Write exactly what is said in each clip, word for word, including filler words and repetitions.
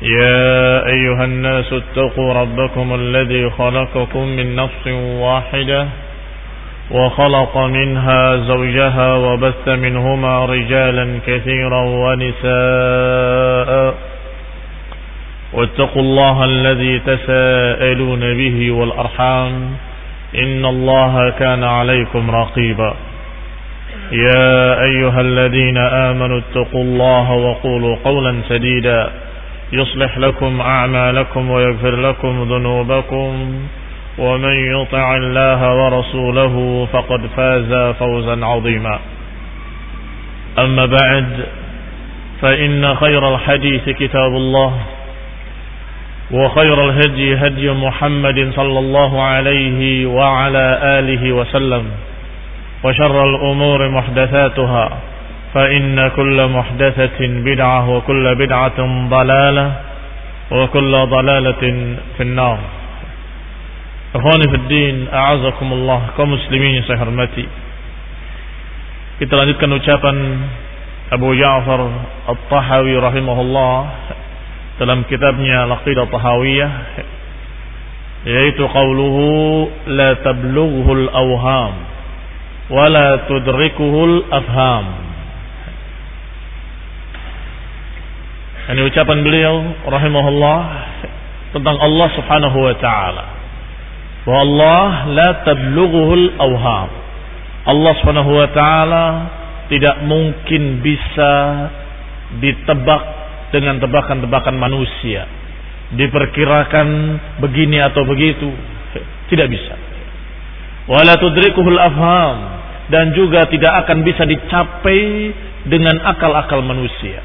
يا أيها الناس اتقوا ربكم الذي خلقكم من نفس واحدة وخلق منها زوجها وبث منهما رجالا كثيرا ونساء واتقوا الله الذي تساءلون به والأرحام إن الله كان عليكم رقيبا يا أيها الذين آمنوا اتقوا الله وقولوا قولا سديدا يصلح لكم أعمالكم ويغفر لكم ذنوبكم ومن يطع الله ورسوله فقد فاز فوزا عظيما أما بعد فإن خير الحديث كتاب الله وخير الهدي هدي محمد صلى الله عليه وعلى آله وسلم وشر الأمور محدثاتها فإن كل محدثة بدعة وكل بدعة ضلالة وكل ضلالة في النار. Ikhwani fi din, a'azakumullah, kaum muslimin saya hormati. Kita lanjutkan ucapan Abu Ja'far At-Tahawi rahimahullah dalam kitabnya Al-Aqidah Tahawiyah, yaitu qauluhu la tablughu al-awham wa la tudrikuhu al-afham. Ini ucapan beliau rahimahullah tentang Allah Subhanahu wa taala. Wa Allah la tablughuhu al-awham. Allah Subhanahu wa taala tidak mungkin bisa ditebak dengan tebakan-tebakan manusia. Diperkirakan begini atau begitu, tidak bisa. Wa la tudrikuhu al-afham, dan juga tidak akan bisa dicapai dengan akal-akal manusia.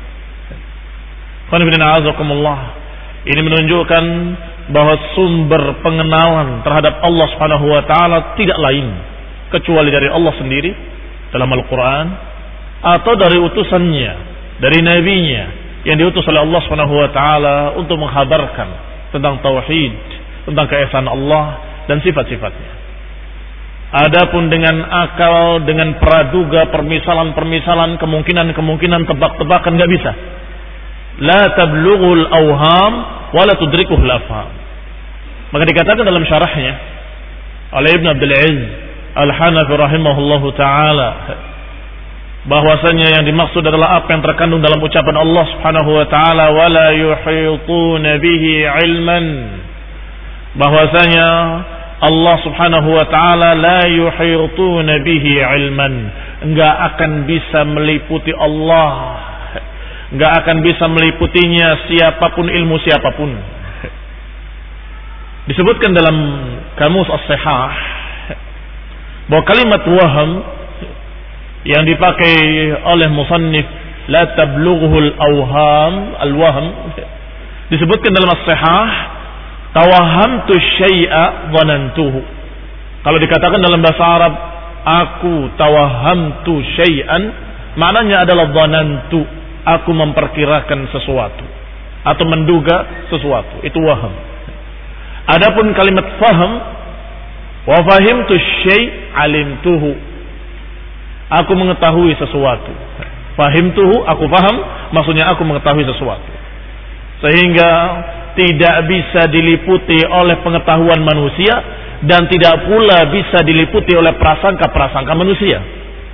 Ini menunjukkan bahwa sumber pengenalan terhadap Allah Subhanahu wa taala tidak lain kecuali dari Allah sendiri dalam Al-Qur'an atau dari utusannya, dari nabinya yang diutus oleh Allah Subhanahu wa taala untuk menghabarkan tentang tauhid, tentang keesaan Allah dan sifat-sifatnya. Adapun dengan akal, dengan praduga, permisalan-permisalan, kemungkinan-kemungkinan, tebak-tebakan enggak bisa. La tablughul awham wa la tudrikuhul afham. Maka dikatakan dalam syarahnya oleh Ibn Abdul Aziz Al-Hanafi rahimahullahu taala bahwasanya yang dimaksud adalah apa yang terkandung dalam ucapan Allah Subhanahu wa taala wa la yuhituna bihi ilman, bahwasanya Allah Subhanahu wa taala la yuhituna bihi ilman, enggak akan bisa meliputi Allah, enggak akan bisa meliputinya siapapun, ilmu siapapun. Disebutkan dalam Kamus As-Sihah bahwa kalimat waham yang dipakai oleh musannif la tablughuhul awham, al-wahm, disebutkan dalam As-Sihah tawahamtu syai'a dhanantuhu. Kalau dikatakan dalam bahasa Arab aku tawahamtu syai'an, maknanya adalah dhanantu, aku memperkirakan sesuatu atau menduga sesuatu, itu waham. Adapun kalimat faham, wa fahimtu syai' alimtuhu, aku mengetahui sesuatu. Fahimtuhu, aku faham, maksudnya aku mengetahui sesuatu. Sehingga tidak bisa diliputi oleh pengetahuan manusia dan tidak pula bisa diliputi oleh prasangka-prasangka manusia.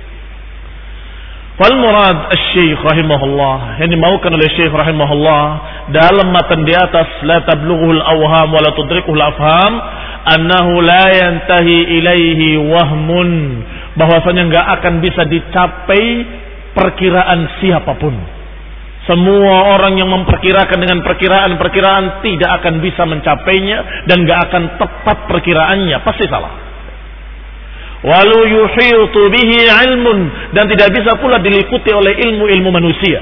Wal murad asy-syekh rahimahullah, yang dimaukan oleh syekh rahimahullah dalam matan di atas la tablughul awham wa la tudrikuhul afham, annahu la yantahi ilaihi wahmun, bahwasanya enggak akan bisa dicapai perkiraan siapapun. Semua orang yang memperkirakan dengan perkiraan-perkiraan tidak akan bisa mencapainya dan enggak akan tepat perkiraannya, pasti salah. Walau yuhitu bihi ilmun, dan tidak bisa pula diliputi oleh ilmu-ilmu manusia.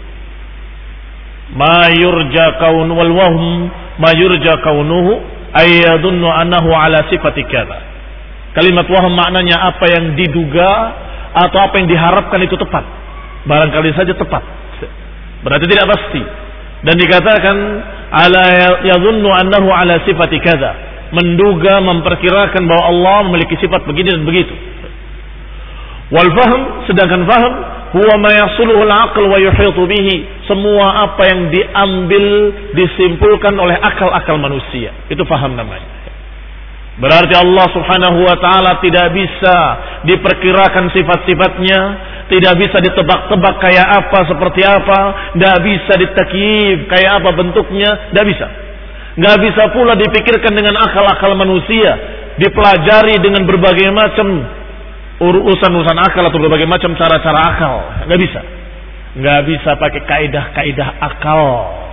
Ma yurja kaun wal wahm ma yurja kaunuhu ay yadhunnu annahu ala sifati kadza. Kalimat wahm maknanya apa yang diduga atau apa yang diharapkan itu tepat. Barangkali saja tepat, berarti tidak pasti. Dan dikatakan ala yadhunnu annahu ala sifati kadza, menduga, memperkirakan bahwa Allah memiliki sifat begini dan begitu. Wal fahm, sedangkan faham huwa ma yasuluhu al-aql wa yuhitu bihi. Semua apa yang diambil, disimpulkan oleh akal-akal manusia. Itu faham namanya. Berarti Allah Subhanahu wa taala tidak bisa diperkirakan sifat-sifatnya, tidak bisa ditebak-tebak kayak apa, seperti apa, tidak bisa ditakyif kayak apa bentuknya, tidak bisa. Tidak bisa pula dipikirkan dengan akal-akal manusia, dipelajari dengan berbagai macam urusan-urusan akal atau berbagai macam cara-cara akal. Tidak bisa. Tidak bisa pakai kaidah-kaidah akal.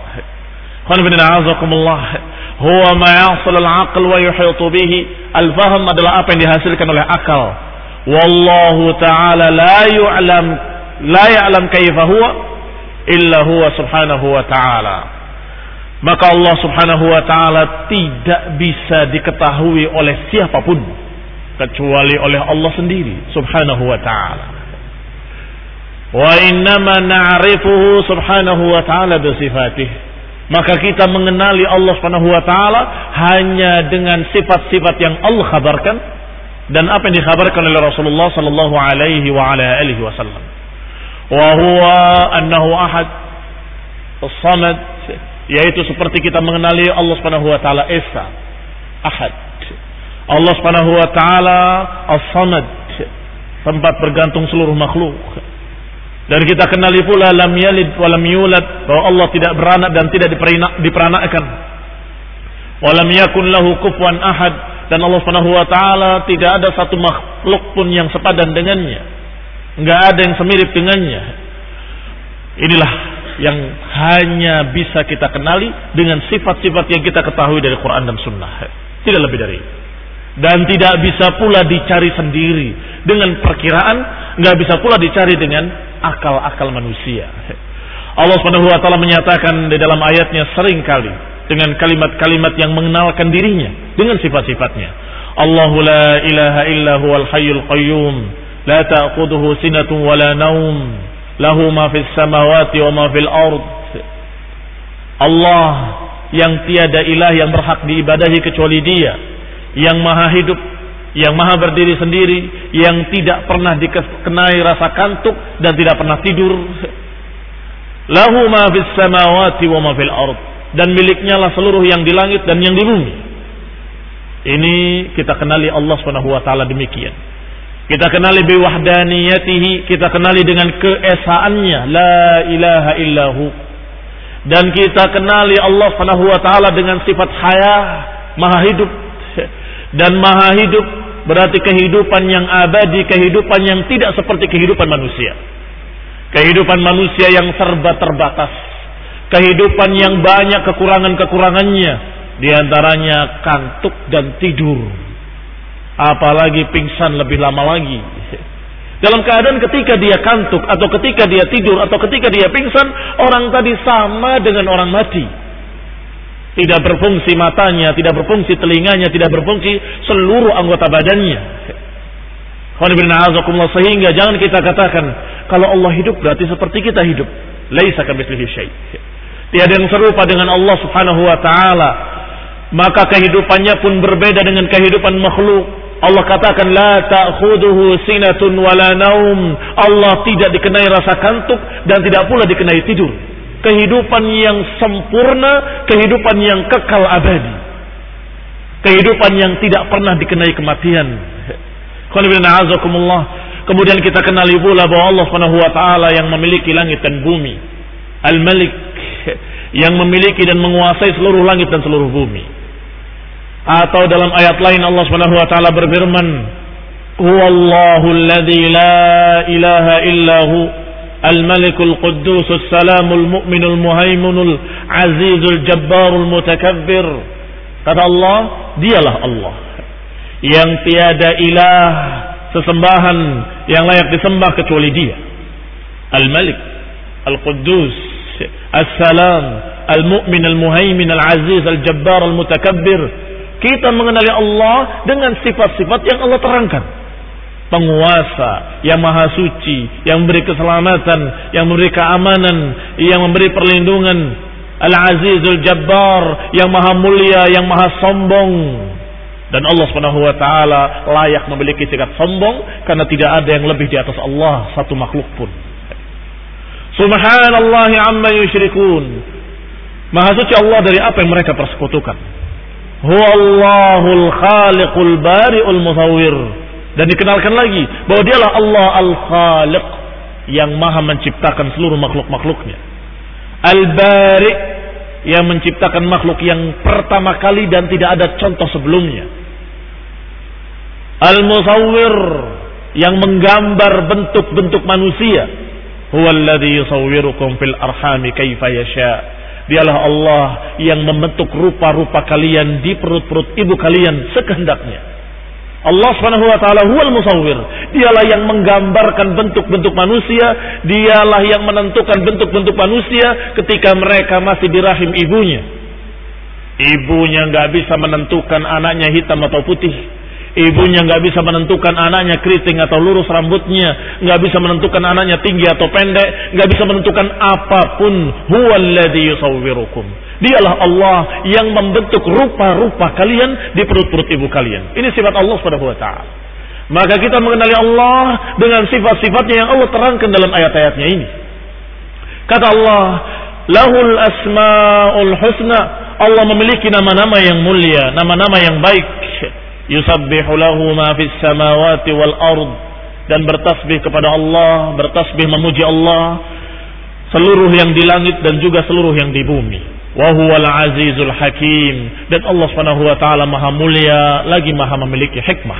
Huwa ma yahsul al-aql wa yuhitu bihi. Al-fahm adalah apa yang dihasilkan oleh akal. Wallahu ta'ala la yu'lam la ya'lam kaifa huwa illa huwa subhanahu wa ta'ala. Maka Allah Subhanahu wa ta'ala tidak bisa diketahui oleh siapapun kecuali oleh Allah sendiri Subhanahu wa ta'ala. Wa innama na'rifuhu Subhanahu wa ta'ala bi sifatihi. Maka kita mengenali Allah Subhanahu wa taala hanya dengan sifat-sifat yang Allah khabarkan dan apa yang dikhabarkan oleh Rasulullah sallallahu alaihi wa ala alihi wasallam. Wa huwa annahu ahad, as-samad, yaitu seperti kita mengenali Allah Subhanahu wa taala esa, ahad. Allah Subhanahu wa taala as-samad, tempat bergantung seluruh makhluk. Dan kita kenali pula lam yalid wa lam yulad, bahwa Allah tidak beranak dan tidak diperanakkan. Wa lam yakun lahu kufuwan ahad, dan Allah Subhanahu wa taala tidak ada satu makhluk pun yang sepadan dengannya. Enggak ada yang semirip dengannya. Inilah yang hanya bisa kita kenali dengan sifat-sifat yang kita ketahui dari Quran dan Sunnah. Tidak lebih dari itu. Dan tidak bisa pula dicari sendiri dengan perkiraan, nggak bisa pula dicari dengan akal-akal manusia. Allah Subhanahu wa taala menyatakan di dalam ayatnya sering kali dengan kalimat-kalimat yang mengenalkan dirinya dengan sifat-sifatnya. Allahu la ilaha illa huwal hayyul qayyum, la ta'khudhuhu sinatun wa la naum, lahu ma fis samawati wa ma fil ard. Allah yang tiada ilah yang berhak diibadahi kecuali Dia, yang maha hidup, yang maha berdiri sendiri, yang tidak pernah dikenai rasa kantuk dan tidak pernah tidur. Lahu ma fis samawati wa ma fil ard, dan miliknya lah seluruh yang di langit dan yang di bumi. Ini kita kenali Allah Subhanahu wa taala demikian. Kita kenali bi wahdaniyatihi, kita kenali dengan keesaannya, la ilaha illahu. Dan kita kenali Allah Subhanahu wa taala dengan sifat haya, maha hidup. Dan maha hidup berarti kehidupan yang abadi, kehidupan yang tidak seperti kehidupan manusia. Kehidupan manusia yang serba terbatas, kehidupan yang banyak kekurangan-kekurangannya, di antaranya kantuk dan tidur, apalagi pingsan lebih lama lagi. Dalam keadaan ketika dia kantuk atau ketika dia tidur atau ketika dia pingsan, orang tadi sama dengan orang mati. Tidak berfungsi matanya, tidak berfungsi telinganya, tidak berfungsi seluruh anggota badannya. Sehingga jangan kita katakan kalau Allah hidup berarti seperti kita hidup. Laisa kamitslihi syai'. Tiada yang serupa dengan Allah Subhanahu wa taala. Maka kehidupannya pun berbeda dengan kehidupan makhluk. Allah katakan la ta'khudhuhu sinatun wala naum. Allah tidak dikenai rasa kantuk dan tidak pula dikenai tidur. Kehidupan yang sempurna, kehidupan yang kekal abadi, kehidupan yang tidak pernah dikenai kematian. Kemudian kita kenali pula bahwa Allah Subhanahu wa taala yang memiliki langit dan bumi, Al-Malik, yang memiliki dan menguasai seluruh langit dan seluruh bumi. Atau dalam ayat lain Allah Subhanahu wa taala berfirman, "Huwallahu alladzi la ilaha illahu Al-Malikul Quddusus Salamul Mu'minul Muhaimunul Azizul Jabbarul Mutakabbir." Kata Allah, dialah Allah yang tiada ilah sesembahan yang layak disembah kecuali Dia. Al-Malik, Al-Quddus, As-Salam, Al-Mu'min, Al-Muhaimin, Al-Aziz, Al-Jabbar, Al-Mutakabbir. Kita mengenali Allah dengan sifat-sifat yang Allah terangkan. Penguasa yang maha suci, yang memberi keselamatan, yang memberi keamanan, yang memberi perlindungan. Al-Azizul Jabbar, yang maha mulia, yang maha sombong. Dan Allah Subhanahu wa taala layak memiliki sikap sombong karena tidak ada yang lebih di atas Allah satu makhluk pun. Subhanallahi amma yusyrikun. Maha suci Allah dari apa yang mereka persekutukan. Huwallahul khaliqul bari'ul musawwir. Dan dikenalkan lagi bahwa dialah Allah al-khaliq yang maha menciptakan seluruh makhluk-makhluknya. Al-bari' yang menciptakan makhluk yang pertama kali dan tidak ada contoh sebelumnya. Al-musawwir yang menggambar bentuk-bentuk manusia. Huwallazi yusawwirukum fil arhami kaifa yasha. Dialah Allah yang membentuk rupa-rupa kalian di perut-perut ibu kalian sekehendaknya. Allah Subhanahu wa taala huwal musawwir. Dialah yang menggambarkan bentuk-bentuk manusia, dialah yang menentukan bentuk-bentuk manusia ketika mereka masih di rahim ibunya. Ibunya enggak bisa menentukan anaknya hitam atau putih. Ibunya enggak bisa menentukan anaknya keriting atau lurus rambutnya, enggak bisa menentukan anaknya tinggi atau pendek, enggak bisa menentukan apapun. Huwallazi yusawwirukum. Dialah Allah yang membentuk rupa-rupa kalian di perut-perut ibu kalian. Ini sifat Allah Subhanahu wa taala. Maka kita mengenali Allah dengan sifat-sifatnya yang Allah terangkan dalam ayat-ayatnya ini. Kata Allah, Lahul asmaul husna. Allah memiliki nama-nama yang mulia, nama-nama yang baik. Yusabbihu lahu ma fis samawati wal ard. Dan bertasbih kepada Allah, bertasbih memuji Allah seluruh yang di langit dan juga seluruh yang di bumi. Wa huwal azizul hakim. Dan Allah Subhanahu wa taala maha mulia lagi maha memiliki hikmah.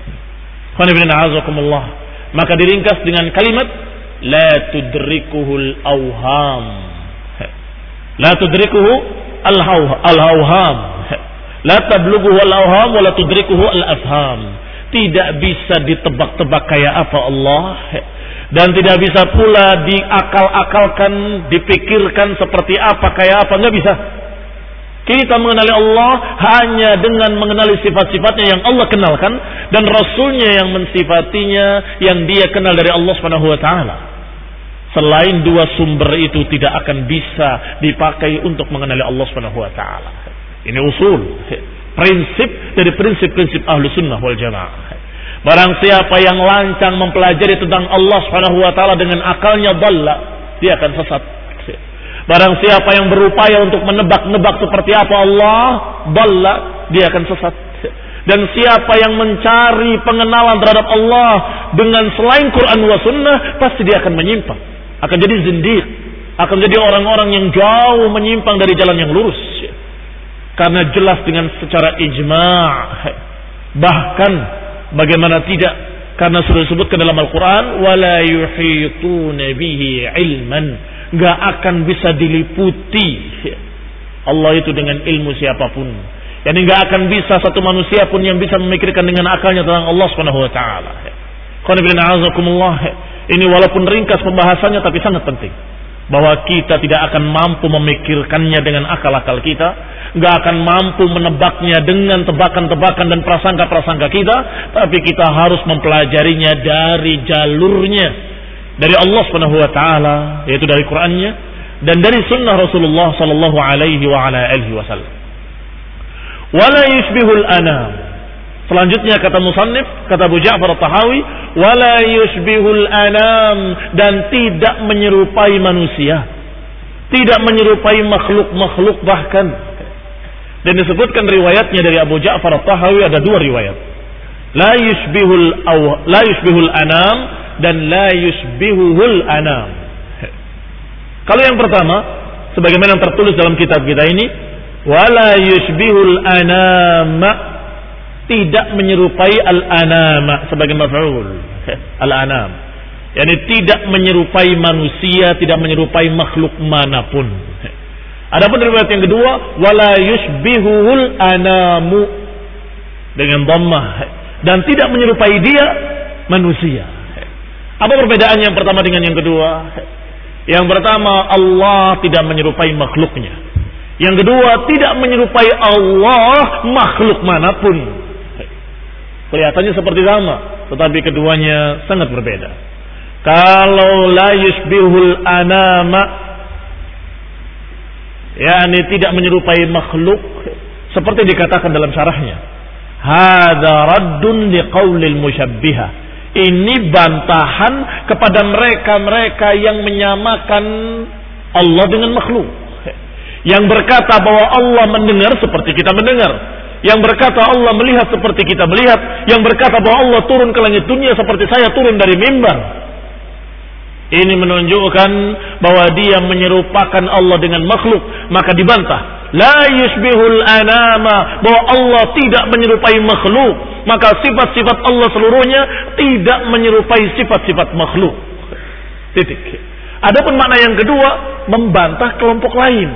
Maka diringkas dengan kalimat la tudrikuhul awham. La tudrikuhu al-awham. La tablughuhu al-awham wa la tudrikuhu al-afham. Tidak bisa ditebak-tebak kayak apa Allah, dan tidak bisa pula diakal-akalkan, dipikirkan seperti apa, kayak apa, nggak bisa. Kita mengenali Allah hanya dengan mengenali sifat-sifatnya yang Allah kenalkan dan Rasulnya yang mensifatinya, yang dia kenal dari Allah Subhanahu wa taala. Selain dua sumber itu tidak akan bisa dipakai untuk mengenali Allah Subhanahu wa taala. Ini usul, prinsip dari prinsip-prinsip ahlu sunnah wal jamaah. Barang siapa yang lancang mempelajari tentang Allah Subhanahu wa taala dengan akalnya, dhalla, dia akan sesat. Barang siapa yang berupaya untuk menebak-nebak seperti apa Allah, dhalla, dia akan sesat. Dan siapa yang mencari pengenalan terhadap Allah dengan selain Quran wa sunnah, pasti dia akan menyimpang, akan jadi zindiq, akan jadi orang-orang yang jauh menyimpang dari jalan yang lurus. Karena jelas dengan secara ijma', bahkan bagaimana tidak, karena sudah disebutkan dalam Al-Quran, wala yuhituna bihi ilman, gak akan bisa diliputi Allah itu dengan ilmu siapapun. Yani gak akan bisa satu manusia pun yang bisa memikirkan dengan akalnya tentang Allah Subhanahu wa taala. Ini walaupun ringkas pembahasannya tapi sangat penting, bahwa kita tidak akan mampu memikirkannya dengan akal-akal kita, gak akan mampu menebaknya dengan tebakan-tebakan dan prasangka-prasangka kita, tapi kita harus mempelajarinya dari jalurnya, dari Allah Subhanahu wa taala, yaitu dari Qur'annya dan dari sunnah Rasulullah sallallahu alaihi wa ala alihi wasallam. Wala yushbihul anam. Selanjutnya kata musannif, kata Abu Ja'far At-Tahawi, wala yushbihul anam, dan tidak menyerupai manusia, tidak menyerupai makhluk-makhluk bahkan. Dan disebutkan riwayatnya dari Abu Ja'far At-Tahawi ada dua riwayat. La yushbihul aw la yushbihul anam dan la yushbihuhul anam. Kalau yang pertama, sebagaimana yang tertulis dalam kitab kita ini, wala yushbihul anam, tidak menyerupai al-anam sebagai maf'ul. Al-anam, yakni tidak menyerupai manusia, tidak menyerupai makhluk manapun. Adapun riwayat yang kedua, wala yushbihuhul anamu dengan dhammah, dan tidak menyerupai dia manusia. Apa perbedaannya yang pertama dengan yang kedua? Yang pertama, Allah tidak menyerupai makhluknya. Yang kedua, tidak menyerupai Allah makhluk manapun. Kelihatannya seperti sama, tetapi keduanya sangat berbeda. Kalau la yushbihul anama, yakni tidak menyerupai makhluk, seperti dikatakan dalam syarahnya, hadza raddun liqaulil musyabbihah. Ini bantahan kepada mereka-mereka yang menyamakan Allah dengan makhluk. Yang berkata bahwa Allah mendengar seperti kita mendengar. Yang berkata Allah melihat seperti kita melihat. Yang berkata bahwa Allah turun ke langit dunia seperti saya turun dari mimbar. Ini menunjukkan bahwa dia menyerupakan Allah dengan makhluk. Maka dibantah. La yushbihul anama, bahwa Allah tidak menyerupai makhluk. Maka sifat-sifat Allah seluruhnya tidak menyerupai sifat-sifat makhluk. Titik. Adapun makna yang kedua, membantah kelompok lain.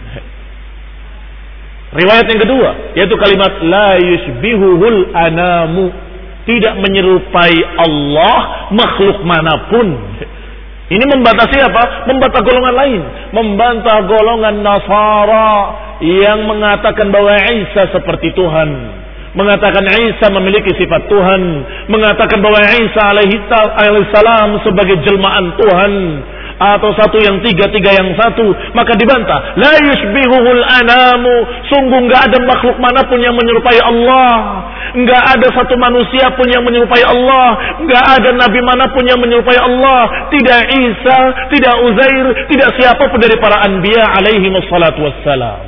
Riwayat yang kedua, yaitu kalimat la yushbihuhul anamu, tidak menyerupai Allah makhluk manapun. Ini membantah siapa? Membantah golongan lain. Membantah golongan Nasara yang mengatakan bahwa Isa seperti Tuhan. Mengatakan Isa memiliki sifat Tuhan. Mengatakan bahwa Isa alaihissalam sebagai jelmaan Tuhan. Atau satu yang tiga, tiga yang satu. Maka dibantah. La yushbihuhul anamu. Sungguh enggak ada makhluk manapun yang menyerupai Allah. Enggak ada satu manusia pun yang menyerupai Allah. Enggak ada nabi manapun yang menyerupai Allah. Tidak Isa, tidak Uzair, tidak siapapun dari para anbiya alaihi wassalatu wassalam.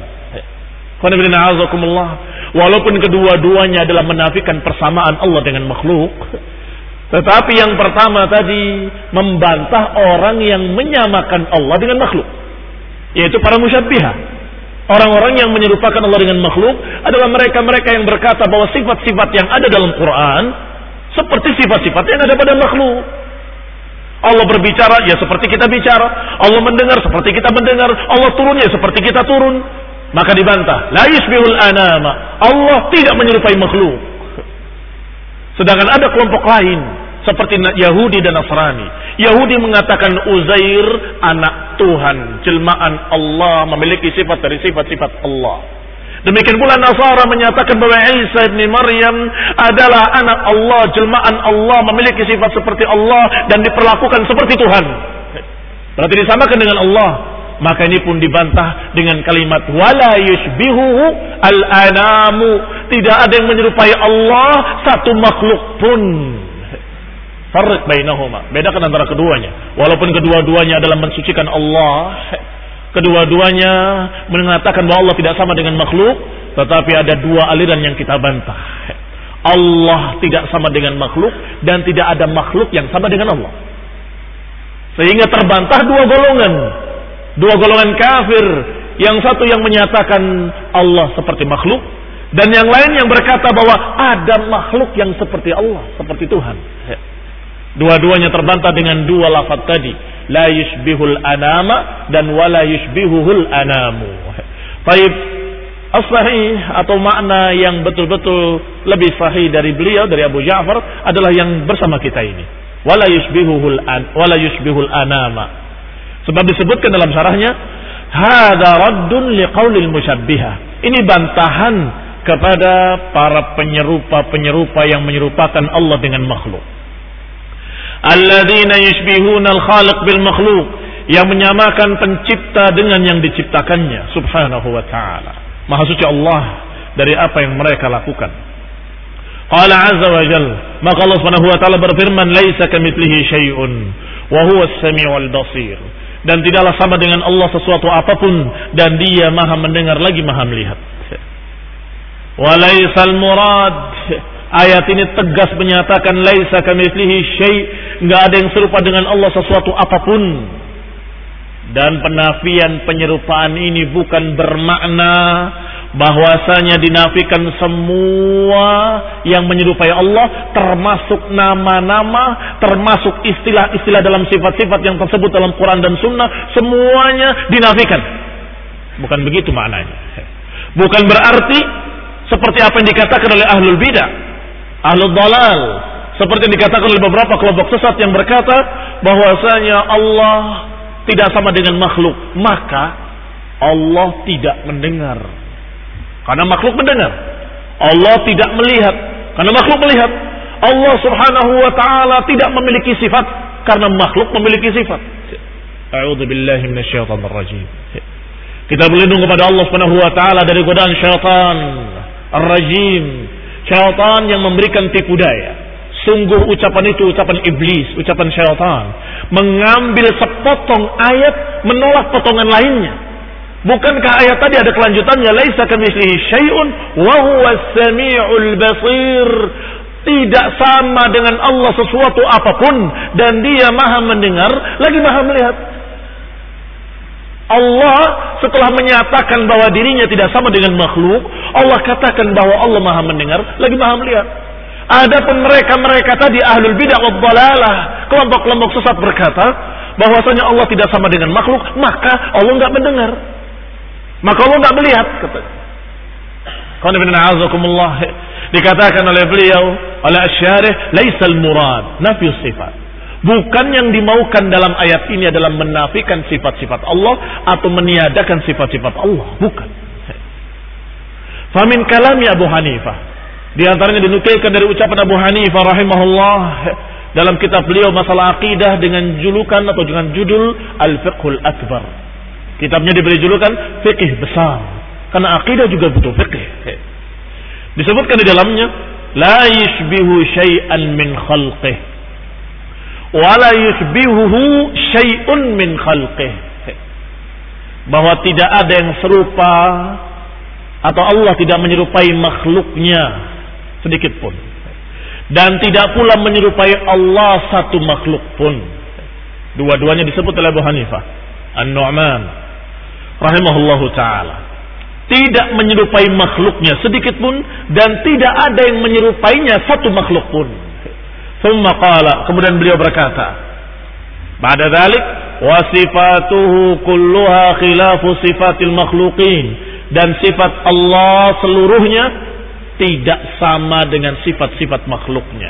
Walaupun kedua-duanya adalah menafikan persamaan Allah dengan makhluk, tetapi yang pertama tadi membantah orang yang menyamakan Allah dengan makhluk, yaitu para musyabbihah. Orang-orang yang menyerupakan Allah dengan makhluk adalah mereka-mereka yang berkata bahwa sifat-sifat yang ada dalam Quran seperti sifat-sifat yang ada pada makhluk. Allah berbicara ya seperti kita bicara, Allah mendengar seperti kita mendengar, Allah turun ya seperti kita turun. Maka dibantah, la yushbihul anama, Allah tidak menyerupai makhluk. Sedangkan ada kelompok lain seperti Yahudi dan Nasrani. Yahudi mengatakan Uzair anak Tuhan, jelmaan Allah, memiliki sifat dari sifat-sifat Allah. Demikian pula Nasara menyatakan bahwa Isa ibn Maryam adalah anak Allah, jelmaan Allah, memiliki sifat seperti Allah dan diperlakukan seperti Tuhan. Berarti disamakan dengan Allah. Maka ini pun dibantah dengan kalimat wala yushbihuhu al-anamu, tidak ada yang menyerupai Allah satu makhluk pun. Farq bainahuma, bedakan antara keduanya. Walaupun kedua-duanya adalah mensucikan Allah, kedua-duanya mengatakan bahwa Allah tidak sama dengan makhluk, tetapi ada dua aliran yang kita bantah. Allah tidak sama dengan makhluk dan tidak ada makhluk yang sama dengan Allah. Sehingga terbantah dua golongan. Dua golongan kafir, yang satu yang menyatakan Allah seperti makhluk, dan yang lain yang berkata bahwa ada makhluk yang seperti Allah, seperti Tuhan. Dua-duanya terbantah dengan dua lafaz tadi, la yushbihul anama dan wala yushbihuhul anamu. Baik, as-sahih atau makna yang betul-betul lebih sahih dari beliau, dari Abu Ja'far, adalah yang bersama kita ini, wala yushbihuhul an wala yushbihul anama. Sebab disebutkan dalam syarahnya, hadza raddun liqaulil musyabbihah. Ini bantahan kepada para penyerupa-penyerupa yang menyerupakan Allah dengan makhluk. Alladzina yushbihuna al-khaliq bil makhluk, yang menyamakan pencipta dengan yang diciptakannya subhanahu wa ta'ala. Maha suci Allah dari apa yang mereka lakukan. Qala azza wa jalla, maka Allah subhanahu wa ta'ala berfirman, laisa kamitslihi syai'un wa huwa as-sami'ul basir. Dan tidaklah sama dengan Allah sesuatu apapun, dan dia maha mendengar lagi maha melihat. Walaisal murad, ayat ini tegas menyatakan laisa kamitslihi syai', enggak ada yang serupa dengan Allah sesuatu apapun. Dan penafian penyerupaan ini bukan bermakna bahwasanya dinafikan semua yang menyerupai Allah, termasuk nama-nama, termasuk istilah-istilah dalam sifat-sifat yang tersebut dalam Quran dan Sunnah, semuanya dinafikan. Bukan begitu maknanya. Bukan berarti seperti apa yang dikatakan oleh ahlul bidah, ahlul dalal, seperti yang dikatakan oleh beberapa kelompok sesat yang berkata bahwasanya Allah tidak sama dengan makhluk, maka Allah tidak mendengar karena makhluk mendengar. Allah tidak melihat karena makhluk melihat. Allah subhanahu wa ta'ala tidak memiliki sifat karena makhluk memiliki sifat. A'udzubillahi minasyaitonir rajim. Kita berlindung kepada Allah subhanahu wa ta'ala dari godaan syaitan ar-rajim, syaitan yang memberikan tipu daya, Sungguh ucapan itu ucapan iblis, ucapan syaitan. Mengambil sepotong ayat, menolak potongan lainnya. Bukankah ayat tadi ada kelanjutannya? Laisa kamitslihi syai'un wa huwas samiul basir. Tidak sama dengan Allah sesuatu apapun, dan Dia Maha mendengar lagi Maha melihat. Allah setelah menyatakan bahwa dirinya tidak sama dengan makhluk, Allah katakan bahwa Allah Maha mendengar lagi Maha melihat. Adapun mereka-mereka tadi ahlul bid'ah wad dhalalah, kelompok-kelompok sesat berkata bahwasanya Allah tidak sama dengan makhluk, maka Allah enggak mendengar. Maka Allah enggak melihat, kata. Qul inna a'udzukumullah, dikatakan oleh beliau, oleh asy-syarih, laisal murad nafyus sifat. Bukan yang dimaukan dalam ayat ini adalah menafikan sifat-sifat Allah atau meniadakan sifat-sifat Allah, bukan. Fa min kalami Abu Hanifah, di antaranya dinukilkan dari ucapan Abu Hanifah rahimahullah dalam kitab beliau masalah akidah dengan julukan atau dengan judul Al-Fiqhul Akbar. Kitabnya diberi julukan Fiqh Besar, karena akidah juga butuh fiqh. Disebutkan di dalamnya, la yushbihu syai'an min khalqih wa la yushbihuhu syai'un min khalqih. Bahwa tidak ada yang serupa atau Allah tidak menyerupai makhluknya sedikit pun, dan tidak pula menyerupai Allah satu makhluk pun. Dua-duanya disebut oleh Abu Hanifah An-Nu'man rahimahullahu ta'ala. Tidak menyerupai makhluknya sedikit pun, dan tidak ada yang menyerupainya satu makhluk pun. Thumma qala, kemudian beliau berkata, ba'da dzalik, wa sifatuhu kulluha khilafu sifatil makhluqin, dan sifat Allah seluruhnya tidak sama dengan sifat-sifat makhluknya.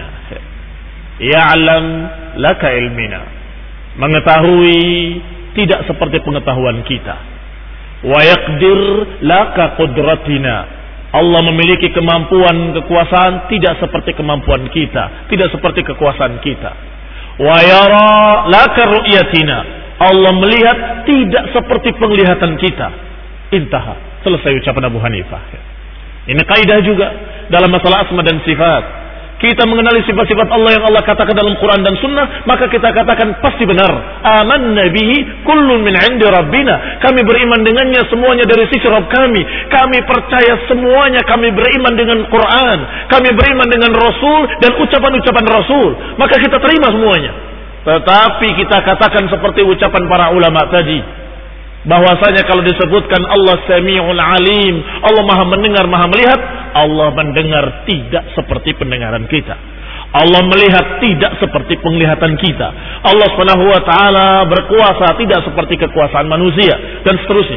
Ya'lam laka ilmina, mengetahui tidak seperti pengetahuan kita. Wa yaqdir laka qudratina, Allah memiliki kemampuan, kekuasaan tidak seperti kemampuan kita, tidak seperti kekuasaan kita. Wa yara laka ru'yatina, Allah melihat tidak seperti penglihatan kita. Intaha, selesai ucapan Abu Hanifah. Ini kaidah juga dalam masalah asma dan sifat. Kita mengenali sifat-sifat Allah yang Allah katakan dalam Quran dan Sunnah, maka kita katakan pasti benar. Amanna bihi kullun min 'indi rabbina. Kami beriman dengannya semuanya dari sisi Rabb kami. Kami percaya semuanya, kami beriman dengan Quran, kami beriman dengan Rasul dan ucapan-ucapan Rasul. Maka kita terima semuanya. Tetapi kita katakan seperti ucapan para ulama tadi, bahwasanya kalau disebutkan Allah Sami'ul Alim, Allah Maha mendengar, Maha melihat, Allah mendengar tidak seperti pendengaran kita. Allah melihat tidak seperti penglihatan kita. Allah Subhanahu wa taala berkuasa tidak seperti kekuasaan manusia, dan seterusnya.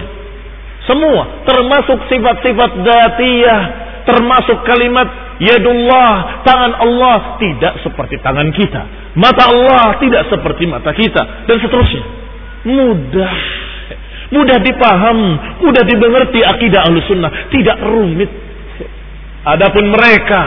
Semua termasuk sifat-sifat dzatiyah, termasuk kalimat yadullah, tangan Allah tidak seperti tangan kita. Mata Allah tidak seperti mata kita, dan seterusnya. Mudah Mudah dipaham, mudah dimengerti akidah Ahlus Sunnah, tidak rumit. Adapun mereka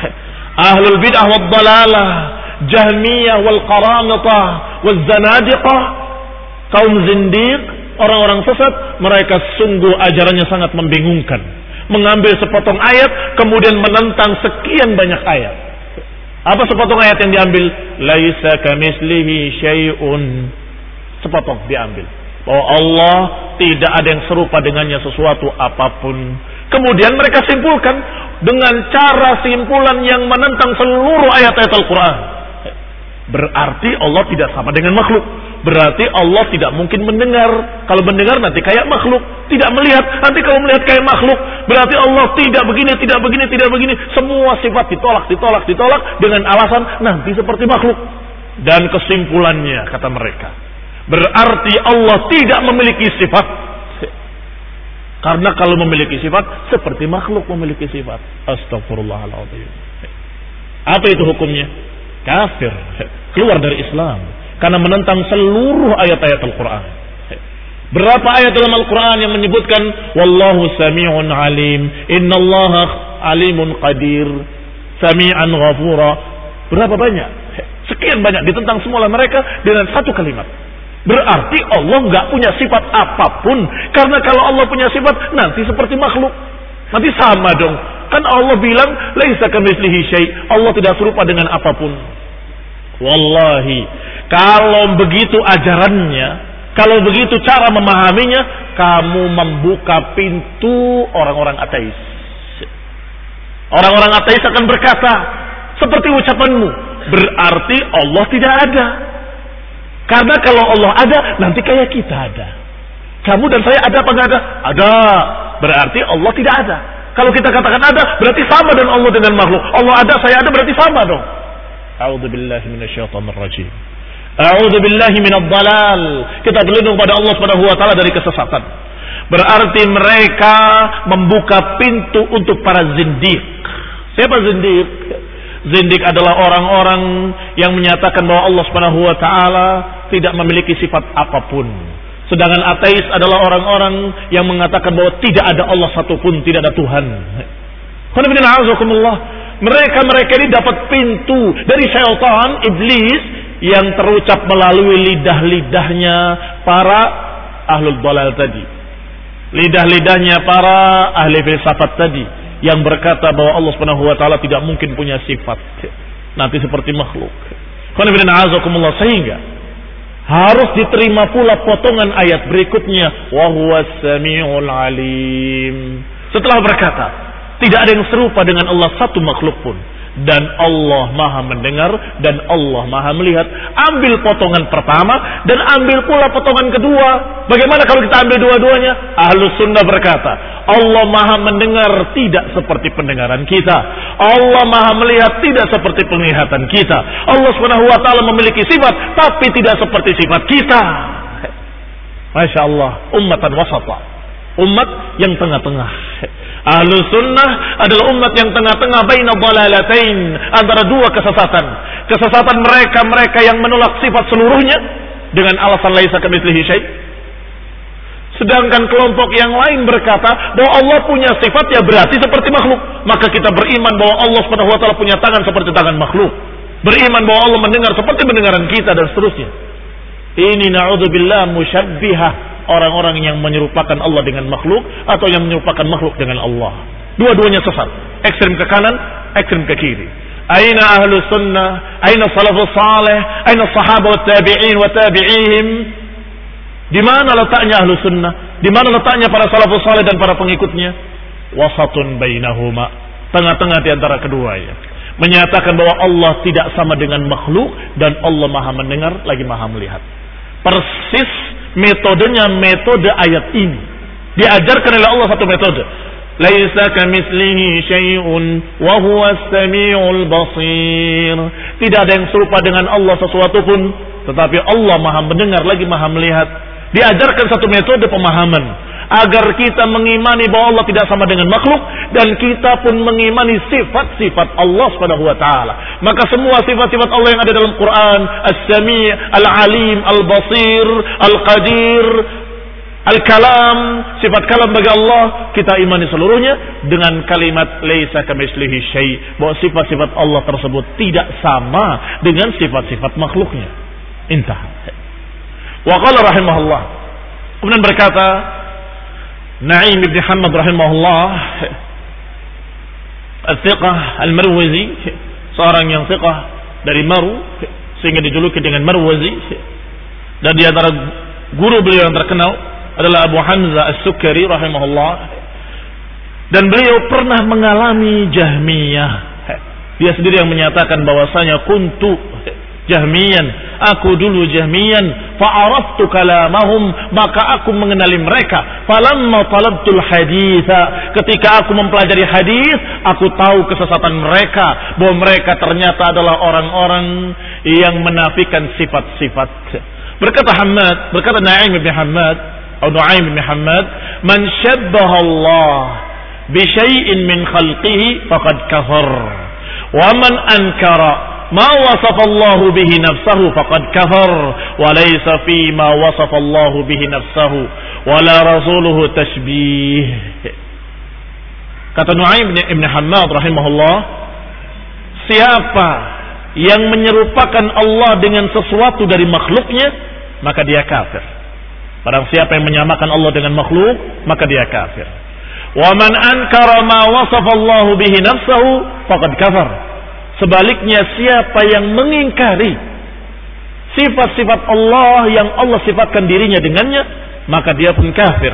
ahlul bid'ah wad dhalalah, Jahmiyah wal Qaramithah wal Zanadiqah, kaum zindiq, orang-orang sesat, mereka sungguh ajarannya sangat membingungkan. Mengambil sepotong ayat kemudian menentang sekian banyak ayat. Apa sepotong ayat yang diambil? Laisa kamitslihi syai'un. Sepotong diambil. Oh Allah tidak ada yang serupa dengannya sesuatu apapun. Kemudian mereka simpulkan dengan cara simpulan yang menentang seluruh ayat-ayat Al-Quran. Berarti Allah tidak sama dengan makhluk. Berarti Allah tidak mungkin mendengar. Kalau mendengar nanti kayak makhluk. Tidak melihat, nanti kalau melihat kayak makhluk. Berarti Allah tidak begini, tidak begini, tidak begini. Semua sifat ditolak, ditolak, ditolak dengan alasan nanti seperti makhluk. Dan kesimpulannya kata mereka, berarti Allah tidak memiliki sifat. Karena kalau memiliki sifat seperti makhluk memiliki sifat. Astagfirullahaladzim. Apa itu hukumnya? Kafir, keluar dari Islam karena menentang seluruh ayat-ayat Al-Quran. Berapa ayat dalam Al-Quran yang menyebutkan wallahu sami'un alim, innallaha alimun qadir, sami'an ghafura? Berapa banyak? Sekian banyak ditentang semua mereka dengan satu kalimat. Berarti Allah nggak punya sifat apapun. Karena kalau Allah punya sifat nanti seperti makhluk, nanti sama dong Kan Allah bilang laisa kamitslihi syai'. Allah tidak serupa dengan apapun. Wallahi, kalau begitu ajarannya, kalau begitu cara memahaminya, kamu membuka pintu orang-orang ateis. Orang-orang ateis akan berkata seperti ucapanmu, berarti Allah tidak ada. Karena kalau Allah ada, nanti kayak kita ada. Kamu dan saya ada apa enggak ada? Ada. Berarti Allah tidak ada. Kalau kita katakan ada, berarti sama dengan Allah dengan makhluk. Allah ada, saya ada, berarti sama dong. A'udzubillahi minasyaitonir rajim. A'udzubillahi minadh dhalal. Kita berlindung pada Allah Subhanahu wa taala dari kesesatan. Berarti mereka membuka pintu untuk para zindiq. Siapa zindiq? Zindiq adalah orang-orang yang menyatakan bahwa Allah Subhanahu wa taala tidak memiliki sifat apapun. Sedangkan ateis adalah orang-orang yang mengatakan bahwa tidak ada Allah satupun, tidak ada Tuhan. Mereka-mereka ini dapat pintu dari syaitan, iblis, yang terucap melalui lidah-lidahnya para ahlul dhalal tadi. Lidah-lidahnya para ahli filsafat tadi, yang berkata bahwa Allah Subhanahu wa taala tidak mungkin punya sifat nanti seperti makhluk. Sehingga harus diterima pula potongan ayat berikutnya, wa huwas samiul alim. Setelah berkata tidak ada yang serupa dengan Allah satu makhluk pun, dan Allah maha mendengar dan Allah maha melihat. Ambil potongan pertama dan ambil pula potongan kedua. Bagaimana kalau kita ambil dua-duanya? Ahlus sunnah berkata Allah maha mendengar tidak seperti pendengaran kita, Allah maha melihat tidak seperti penglihatan kita. Allah subhanahu wa ta'ala memiliki sifat tapi tidak seperti sifat kita. Masya Allah, ummatan wasata, umat yang tengah-tengah. Ahlus sunnah adalah umat yang tengah-tengah baina dhalalatain, antara dua kesesatan. Kesesatan mereka-mereka yang menolak sifat seluruhnya dengan alasan laisa kamitslihi syai'. Sedangkan kelompok yang lain berkata bahwa Allah punya sifat ya berarti seperti makhluk. Maka kita beriman bahwa Allah Subhanahu wa taala punya tangan seperti tangan makhluk. Beriman bahwa Allah mendengar seperti pendengaran kita dan seterusnya. Ini na'udzubillah musyabbihah, orang-orang yang menyerupakan Allah dengan makhluk atau yang menyerupakan makhluk dengan Allah. Dua-duanya sesat, ekstrem ke kanan, ekstrem ke kiri. Aina ahlus sunnah, aina salafus salih, aina sahabat wa tabi'in wa tabi'ihim. Di mana letaknya ahlus sunnah? Di mana letaknya para salafus salih dan para pengikutnya? Wasatun bainahuma, tengah-tengah di antara keduanya. Menyatakan bahwa Allah tidak sama dengan makhluk dan Allah maha mendengar lagi maha melihat. Persis metodenya metode ayat ini. Diajarkan oleh Allah satu metode. Laisa kamitslihi syai'un wa huwas samiul basir. Tidak ada yang serupa dengan Allah sesuatu pun, tetapi Allah maha mendengar lagi maha melihat. Diajarkan satu metode pemahaman agar kita mengimani bahwa Allah tidak sama dengan makhluk dan kita pun mengimani sifat-sifat Allah Subhanahu wa taala. Maka semua sifat-sifat Allah yang ada dalam Quran, As-Sami', Al-Alim, Al-Basir, Al-Qadir, Al-Kalam, sifat kalam bagi Allah, kita imani seluruhnya dengan kalimat laisa kamitslihi syai', bahwa sifat-sifat Allah tersebut tidak sama dengan sifat-sifat makhluknya. Intah. Wa qala rahimahullah, kemudian berkata Na'im ibn Hammad rahimahullah, al-thiqah al-Marwazi, seorang yang thiqah dari Maru sehingga dijuluki dengan Marwazi, dan di antara guru beliau yang terkenal adalah Abu Hamzah As-Sukkari rahimahullah, dan beliau pernah mengalami Jahmiyah. Dia sendiri yang menyatakan bahwasanya kuntu Jahmiyan, aku dulu Jahmiyan, fa'araftu kalamahum, maka aku mengenali mereka. Falamma talabtul haditha, ketika aku mempelajari hadis, aku tahu kesesatan mereka, bahwa mereka ternyata adalah orang-orang yang menafikan sifat-sifat. Berkata Hammad, berkata Na'im bin Hammad atau Nu'aim bin Hammad, man syabbaha Allah bi syai'in min khalqihi faqad kafar, wa man ankara ma wasafa Allah bihi nafsahu faqad kafar, wa laysa fi ma wasafa Allah bihi nafsahu wa la rasuluhu tashbih. Kata Nu'aim bin Hammad rahimahullah, siapa yang menyerupakan Allah dengan sesuatu dari makhluknya, maka dia kafir. Barang siapa yang menyamakan Allah dengan makhluk, maka dia kafir. Wa man ankara ma wasafa Allah bihi nafsahu faqad kafar. Sebaliknya siapa yang mengingkari sifat-sifat Allah yang Allah sifatkan dirinya dengannya, maka dia pun kafir.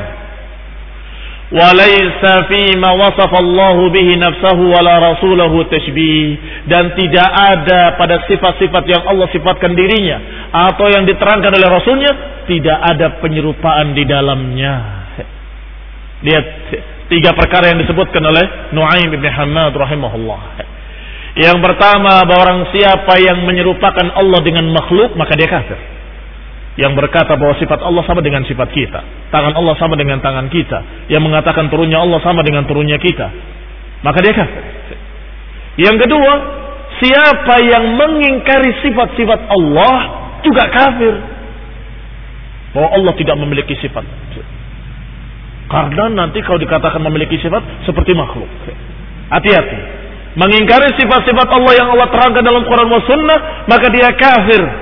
Walaysa fima wasafa Allah bihi nafsahu wala rasulahu tashbih, dan tidak ada pada sifat-sifat yang Allah sifatkan dirinya atau yang diterangkan oleh rasulnya tidak ada penyerupaan di dalamnya. Lihat tiga perkara yang disebutkan oleh Nu'aim bin Hammad rahimahullah. Yang pertama, bahwa orang siapa yang menyerupakan Allah dengan makhluk maka dia kafir. Yang berkata bahwa sifat Allah sama dengan sifat kita, tangan Allah sama dengan tangan kita, yang mengatakan turunnya Allah sama dengan turunnya kita, maka dia kafir. Yang kedua, siapa yang mengingkari sifat-sifat Allah juga kafir. Bahwa Allah tidak memiliki sifat. Karena nanti kalau dikatakan memiliki sifat seperti makhluk. Hati-hati. Mengingkari sifat-sifat Allah yang Allah terangkan dalam Quran wa Sunnah, maka dia kafir.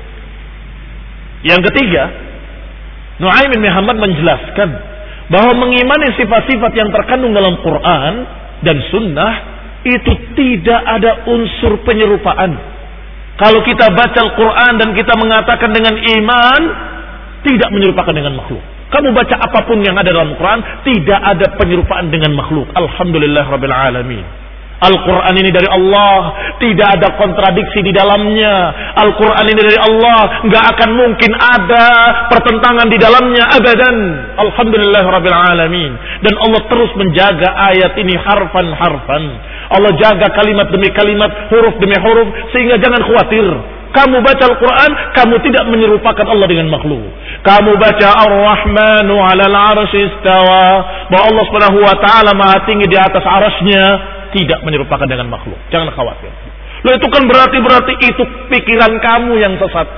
Yang ketiga, Nu'aim bin Muhammad menjelaskan bahwa mengimani sifat-sifat yang terkandung dalam Quran dan Sunnah itu tidak ada unsur penyerupaan. Kalau kita baca Al-Quran dan kita mengatakan dengan iman, tidak menyerupakan dengan makhluk. Kamu baca apapun yang ada dalam Quran, tidak ada penyerupaan dengan makhluk. Alhamdulillah Rabbil Alamin. Al-Quran ini dari Allah, tidak ada kontradiksi di dalamnya. Al-Quran ini dari Allah, nggak akan mungkin ada pertentangan di dalamnya abadan. Alhamdulillah Rabbil Alamin. Dan Allah terus menjaga ayat ini harfan-harfan. Allah jaga kalimat demi kalimat, huruf demi huruf, sehingga jangan khawatir. Kamu baca Al-Quran, kamu tidak menyerupakan Allah dengan makhluk. Kamu baca Ar-Rahmanu 'alal 'arsy istawa, bahwa Allah Subhanahu wa taala Maha tinggi di atas arasy-Nya, tidak menyerupakan dengan makhluk. Jangan khawatir. Loh, itu kan berarti berarti itu pikiran kamu yang sesat.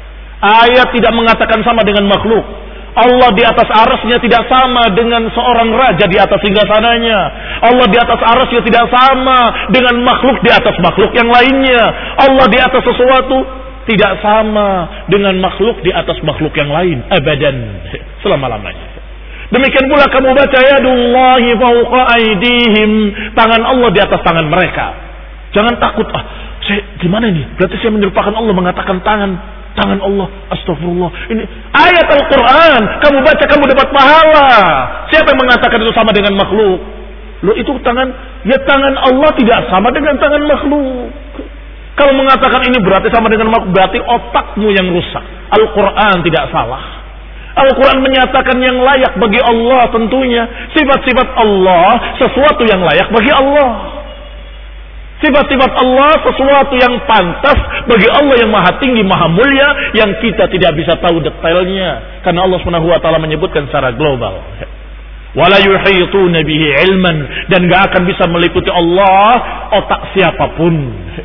Ayat tidak mengatakan sama dengan makhluk. Allah di atas arasy-Nya tidak sama dengan seorang raja di atas singgasananya. Allah di atas arasy-Nya tidak sama dengan makhluk di atas makhluk yang lainnya. Allah di atas sesuatu tidak sama dengan makhluk di atas makhluk yang lain. Abadan. Selama-lamanya. Demikian pula kamu baca yadullahi fawqa aydihim, tangan Allah di atas tangan mereka. Jangan takut, ah, saya gimana ini? Berarti saya menyerupakan Allah mengatakan tangan, tangan Allah. Astagfirullah. Ini ayat Al-Qur'an, kamu baca kamu dapat pahala. Siapa yang mengatakan itu sama dengan makhluk? Loh, itu tangan, ya tangan Allah tidak sama dengan tangan makhluk. Kalau mengatakan ini berarti sama dengan makhluk, berarti otakmu yang rusak. Al-Qur'an tidak salah. Al-Quran menyatakan yang layak bagi Allah tentunya. Sifat-sifat Allah sesuatu yang layak bagi Allah. Sifat-sifat Allah sesuatu yang pantas bagi Allah yang maha tinggi, maha mulia, yang kita tidak bisa tahu detailnya. Karena Allah subhanahu wa taala menyebutkan secara global. Wala yuhituna bihi ilman, dan gak akan bisa meliputi Allah otak siapapun.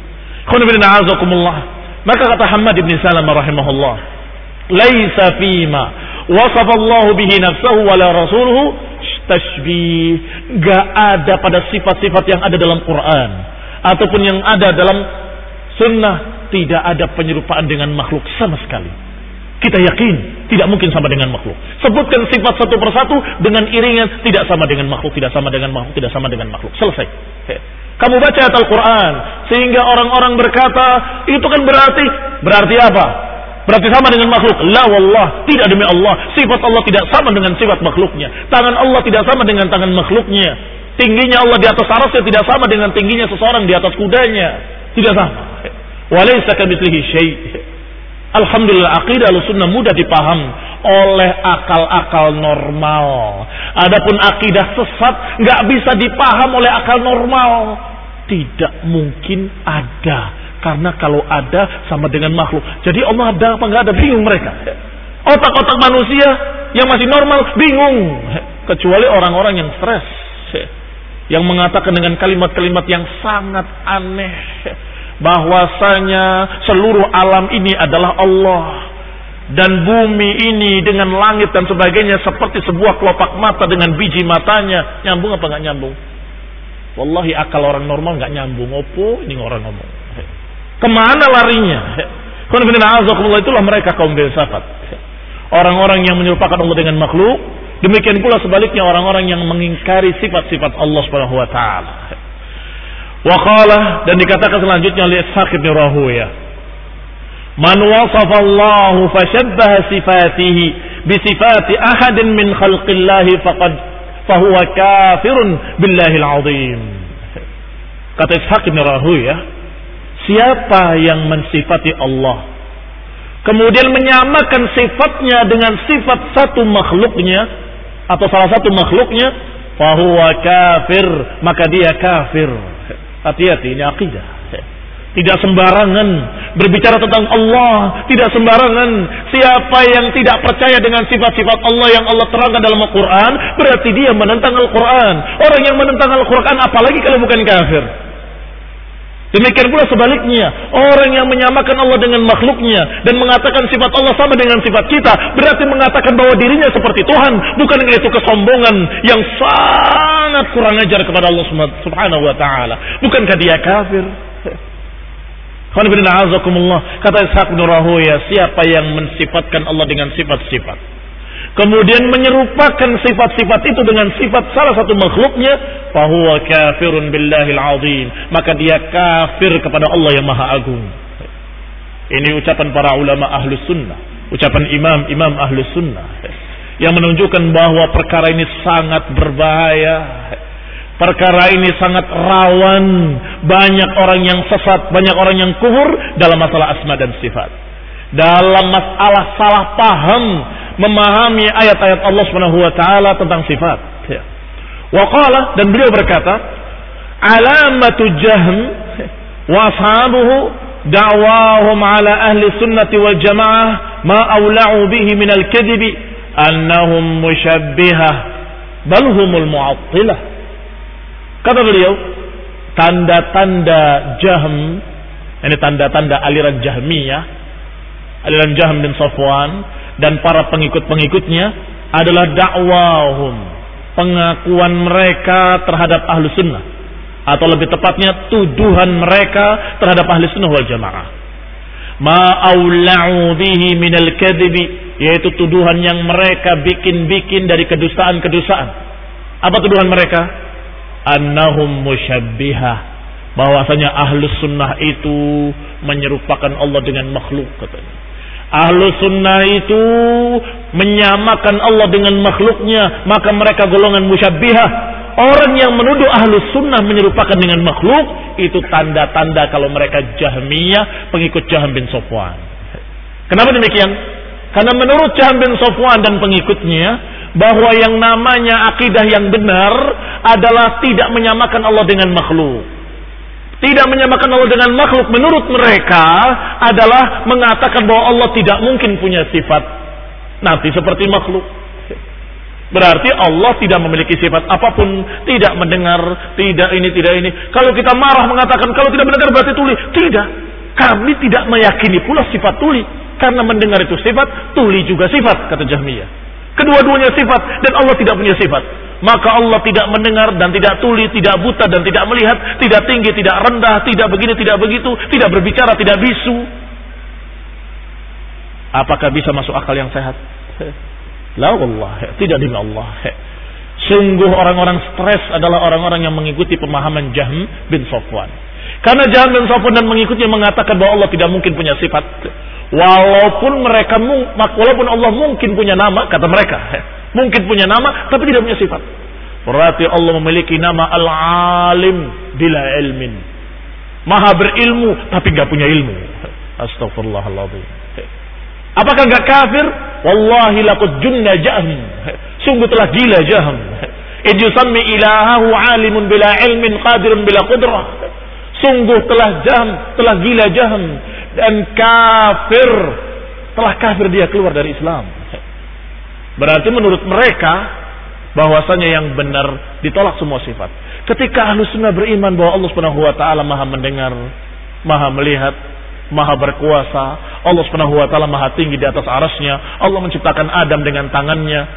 Maka kata Hammad bin Salamah rahimahullah, laisa fima wasafa Allah bihi nafsahu wala rasuluhu tashbih. Gak ada pada sifat-sifat yang ada dalam Quran ataupun yang ada dalam sunnah, tidak ada penyerupaan dengan makhluk sama sekali. Kita yakin tidak mungkin sama dengan makhluk. Sebutkan sifat satu persatu dengan iringan, tidak sama dengan makhluk, tidak sama dengan makhluk, tidak sama dengan makhluk. Selesai. Kamu baca ayat Al-Quran sehingga orang-orang berkata itu kan berarti berarti apa? Berarti sama dengan makhluk. La wallah, tidak demi Allah. Sifat Allah tidak sama dengan sifat makhluknya. Tangan Allah tidak sama dengan tangan makhluknya. Tingginya Allah di atas arasy tidak sama dengan tingginya seseorang di atas kudanya. Tidak sama. Walaysa kamitslihi syai'. Alhamdulillah, aqidah Ahlussunnah mudah dipaham oleh akal-akal normal. Adapun akidah sesat nggak bisa dipaham oleh akal normal. Tidak mungkin ada. Karena kalau ada sama dengan makhluk. Jadi Allah ada apa enggak ada, bingung mereka. Otak-otak manusia yang masih normal bingung. Kecuali orang-orang yang stres, yang mengatakan dengan kalimat-kalimat yang sangat aneh, bahwasanya seluruh alam ini adalah Allah, dan bumi ini dengan langit dan sebagainya seperti sebuah kelopak mata dengan biji matanya. Nyambung apa enggak nyambung? Wallahi akal orang normal enggak nyambung. Opo ini orang ngomong. Kemana larinya? Itulah mereka kaum filsafat. Orang-orang yang menyerupakan Allah dengan makhluk, Demikian pula sebaliknya orang-orang yang mengingkari sifat-sifat Allah Subhanahu wa taala. Wa qala, dan dikatakan selanjutnya oleh Ishaq bin Rahuya, man wasafa Allah fashabbaha sifatihi bi sifati ahadin min khalqillahi faqad fahuwa kafirun billahil azim. Kata Ishaq bin Rahuya, siapa yang mensifati Allah kemudian menyamakan sifatnya dengan sifat satu makhluknya atau salah satu makhluknya, fahuwa kafir, maka dia kafir. Hati-hati, ini akidah. Tidak sembarangan berbicara tentang Allah, tidak sembarangan. Siapa yang tidak percaya dengan sifat-sifat Allah yang Allah terangkan dalam Al-Quran, berarti dia menentang Al-Quran. Orang yang menentang Al-Quran apalagi kalau bukan kafir. Demikian pula sebaliknya, orang yang menyamakan Allah dengan makhluknya dan mengatakan sifat Allah sama dengan sifat kita, berarti mengatakan bahwa dirinya seperti Tuhan. Bukan itu kesombongan yang sangat kurang ajar kepada Allah Subhanahu wa taala. Bukankah dia kafir? Kata Ishaq bin Rahuya, siapa yang mensifatkan Allah dengan sifat-sifat kemudian menyerupakan sifat-sifat itu dengan sifat salah satu makhluknya, fahuwa kafirun billahil azim, maka dia kafir kepada Allah yang maha agung. Ini ucapan para ulama ahlus sunnah, ucapan imam-imam ahlus sunnah, yang menunjukkan bahwa perkara ini sangat berbahaya. Perkara ini sangat rawan, banyak orang yang sesat, banyak orang yang kufur dalam masalah asma dan sifat. Dalam masalah salah paham memahami ayat-ayat Allah Subhanahu wa taala tentang sifat. Wa qala, dan beliau berkata, alamatu Jahm wa ashabuhu da'wahum ala ahli sunnati wal jamaah ma awla'u bihi min al-kadhib annahum musyabbihah bal humul mu'attilah. Kata beliau, tanda-tanda Jahm, ini tanda-tanda aliran Jahmiyah, aliran Jahm bin Safwan dan para pengikut-pengikutnya adalah dakwahum, pengakuan mereka terhadap ahlu sunnah, atau lebih tepatnya tuduhan mereka terhadap ahlu sunnah wal jamaah. Ma'aula'u bihi minal kadhibi, yaitu tuduhan yang mereka bikin-bikin dari kedustaan-kedustaan. Apa tuduhan mereka? Annahum musyabbihah, bahwasanya ahlu sunnah itu menyerupakan Allah dengan makhluk, katanya. Ahlu sunnah itu menyamakan Allah dengan makhluknya, maka mereka golongan musyabbihah. Orang yang menuduh ahlu sunnah menyerupakan dengan makhluk, itu tanda-tanda kalau mereka Jahmiyah, pengikut Jahm bin Safwan. Kenapa demikian? Karena menurut Jahm bin Safwan dan pengikutnya, bahwa yang namanya akidah yang benar adalah tidak menyamakan Allah dengan makhluk. Tidak menyamakan Allah dengan makhluk menurut mereka adalah mengatakan bahwa Allah tidak mungkin punya sifat nanti seperti makhluk. Berarti Allah tidak memiliki sifat apapun, tidak mendengar, tidak ini, tidak ini. Kalau kita marah mengatakan kalau tidak mendengar berarti tuli. Tidak. Kami tidak meyakini pula sifat tuli. Karena mendengar itu sifat, tuli juga sifat, kata Jahmiyah. Kedua-duanya sifat dan Allah tidak punya sifat. Maka Allah tidak mendengar dan tidak tuli, tidak buta dan tidak melihat, tidak tinggi, tidak rendah, tidak begini, tidak begitu, tidak berbicara, tidak bisu. Apakah bisa masuk akal yang sehat? La wallah, tidak demi Allah. Sungguh orang-orang stres adalah orang-orang yang mengikuti pemahaman Jahm bin Safwan. Karena Jahm bin Safwan dan mengikutnya mengatakan bahwa Allah tidak mungkin punya sifat. Walaupun mereka, walaupun Allah mungkin punya nama, kata mereka, mungkin punya nama, tapi tidak punya sifat. Berarti Allah memiliki nama Al-Alim bila ilmin, Maha berilmu, tapi nggak punya ilmu. Astagfirullahaladzim. Apakah nggak kafir? Wallahi laqad junna Jahm. Sungguh telah gila Jahm. Idh yusammi ilahahu alimun bila ilmin qadirun bila qudrah. Sungguh telah Jahm, telah gila Jahm dan kafir, telah kafir dia keluar dari Islam. Berarti menurut mereka bahwasanya yang benar ditolak semua sifat. Ketika ahlu sunnah beriman bahwa Allah subhanahu wa ta'ala maha mendengar, maha melihat, maha berkuasa, Allah subhanahu wa ta'ala maha tinggi di atas arasnya, Allah menciptakan Adam dengan tangannya,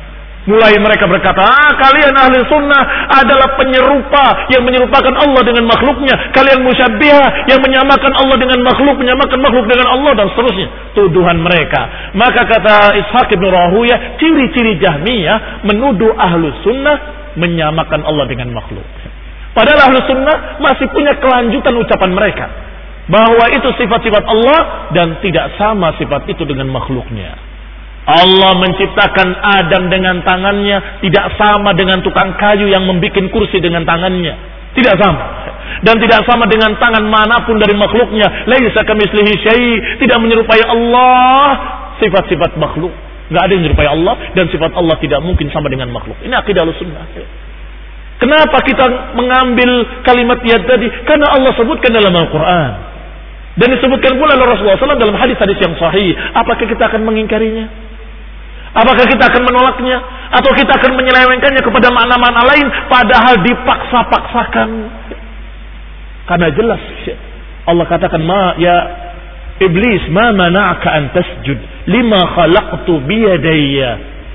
Mulai mereka berkata, ah, kalian ahli sunnah adalah penyerupa yang menyerupakan Allah dengan makhluknya. Kalian musyabbihah yang menyamakan Allah dengan makhluk, menyamakan makhluk dengan Allah, dan seterusnya. Tuduhan mereka. Maka kata Ishaq ibn Rahuyah, ciri-ciri Jahmiyah menuduh ahli sunnah menyamakan Allah dengan makhluk. Padahal ahli sunnah masih punya kelanjutan ucapan mereka. Bahwa itu sifat-sifat Allah dan tidak sama sifat itu dengan makhluknya. Allah menciptakan Adam dengan tangannya tidak sama dengan tukang kayu yang membuat kursi dengan tangannya. Tidak sama. Dan tidak sama dengan tangan manapun dari makhluknya. Laisa kamitslihi syai', tidak menyerupai Allah sifat-sifat makhluk. Enggak ada yang menyerupai Allah dan sifat Allah tidak mungkin sama dengan makhluk. Ini akidah Ahlussunnah. Kenapa kita mengambil kalimat yad tadi? Karena Allah sebutkan dalam Al-Qur'an. Dan disebutkan pula oleh Rasulullah shallallahu alaihi wasallam dalam hadis-hadis yang sahih. Apakah kita akan mengingkarinya? Apakah kita akan menolaknya? Atau kita akan menyelewengkannya kepada makna-makna lain padahal dipaksa-paksakan? Karena jelas Allah katakan, ma ya iblis ma mana'aka an tasjud lima khalaqtu biyadayya.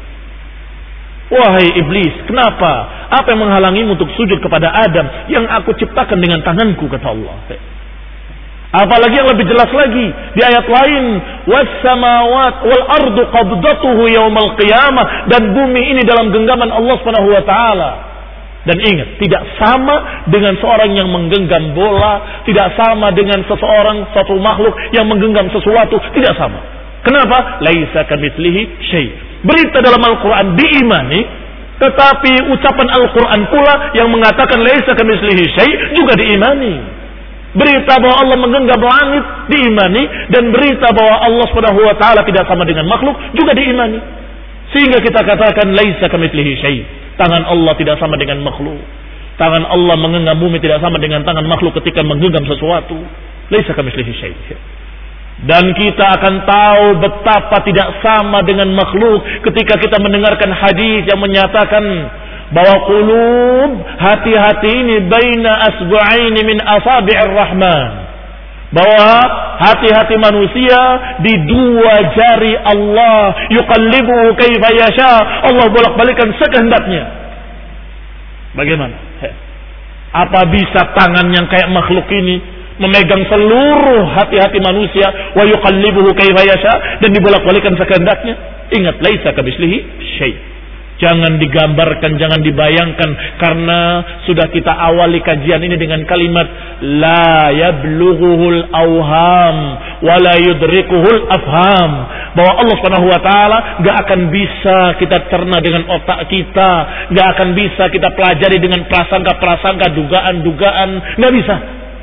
Wahai iblis, kenapa? Apa yang menghalangimu untuk sujud kepada Adam yang aku ciptakan dengan tanganku, kata Allah. Apalagi yang lebih jelas lagi di ayat lain, was samawat wal ardu qabdatuhu yaumal qiyamah, dan bumi ini dalam genggaman Allah Subhanahu wa taala. Dan ingat, tidak sama dengan seorang yang menggenggam bola, tidak sama dengan seseorang satu makhluk yang menggenggam sesuatu, tidak sama. Kenapa? Laisa kamitslihi syai'. Berita dalam Al-Qur'an diimani, tetapi ucapan Al-Qur'an pula yang mengatakan laisa kamitslihi syai' juga diimani. Berita bahwa Allah menggenggam langit diimani, dan berita bahwa Allah Subhanahu wa taala tidak sama dengan makhluk juga diimani. Sehingga kita katakan laisa kamitslihi syai'. Tangan Allah tidak sama dengan makhluk. Tangan Allah menggenggam bumi tidak sama dengan tangan makhluk ketika menggenggam sesuatu. Laisa kamitslihi syai'. Dan kita akan tahu betapa tidak sama dengan makhluk ketika kita mendengarkan hadis yang menyatakan bahwa qulub, hati-hati ini baina asbu'aini min asabi'ir rahman, bahwa hati-hati manusia di dua jari Allah, yuqallibu kaifa yasha, Allah bolak-balikan sekehendaknya. Bagaimana? Apa bisa tangan yang kayak makhluk ini memegang seluruh hati-hati manusia, wa yuqallibuhu kaifa yasha, dan dibolak-balikan sekehendaknya? Ingat, laisa kamitslihi syai'. Jangan digambarkan, jangan dibayangkan, karena sudah kita awali kajian ini dengan kalimat la yablughuhul awham wa la yudrikuhul afham, bahwa Allah Subhanahu wa taala enggak akan bisa kita cerna dengan otak kita, enggak akan bisa kita pelajari dengan prasangka-prasangka, dugaan-dugaan, enggak bisa.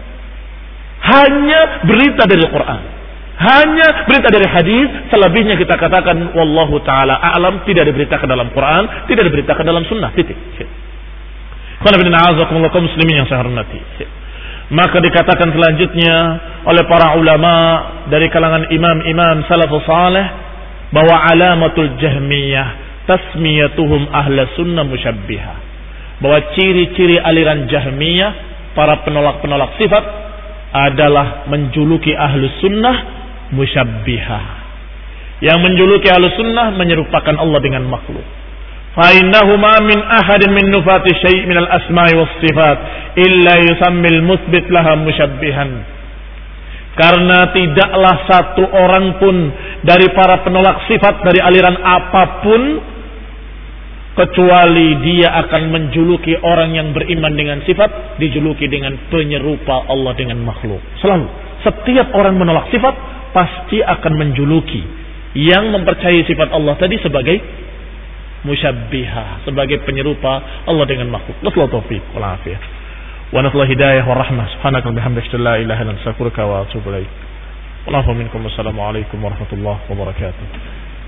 Hanya berita dari Al-Qur'an, hanya berita dari hadis, selebihnya kita katakan wallahu taala a'lam, tidak diberitakan dalam Quran, tidak diberitakan dalam sunnah, titik. Qul inna a'udzubikum muslimin yang saya hormati. Maka dikatakan selanjutnya oleh para ulama dari kalangan imam-imam salafus saleh bahwa alamatul jahmiyah tasmiyatuhum ahla sunnah musyabbihah, bahwa ciri-ciri aliran Jahmiyah, para penolak-penolak sifat, adalah menjuluki ahlu sunnah musyabbihah. Yang menjuluki ahlu sunnah menyerupakan Allah dengan makhluk. Fa innahu ma min ahadin min nufati syai' min al-asma'i was sifat illa yusammil mutsbit laha musyabbihan. Karena tidaklah satu orang pun dari para penolak sifat dari aliran apapun kecuali dia akan menjuluki orang yang beriman dengan sifat, dijuluki dengan penyerupa Allah dengan makhluk. Selalu setiap orang menolak sifat pasti akan menjuluki yang mempercayai sifat Allah tadi sebagai musyabbihah, sebagai penyerupa Allah dengan makhluk. Nasallahu taufiq wal afiyah wa nasallahu hidayah wa rahmah. Subhanaka wa bihamdika la ilaha illa anta astaghfiruka wa atubu ilaik. Wallahu minkum. Wassalamu alaikum warahmatullahi wabarakatuh.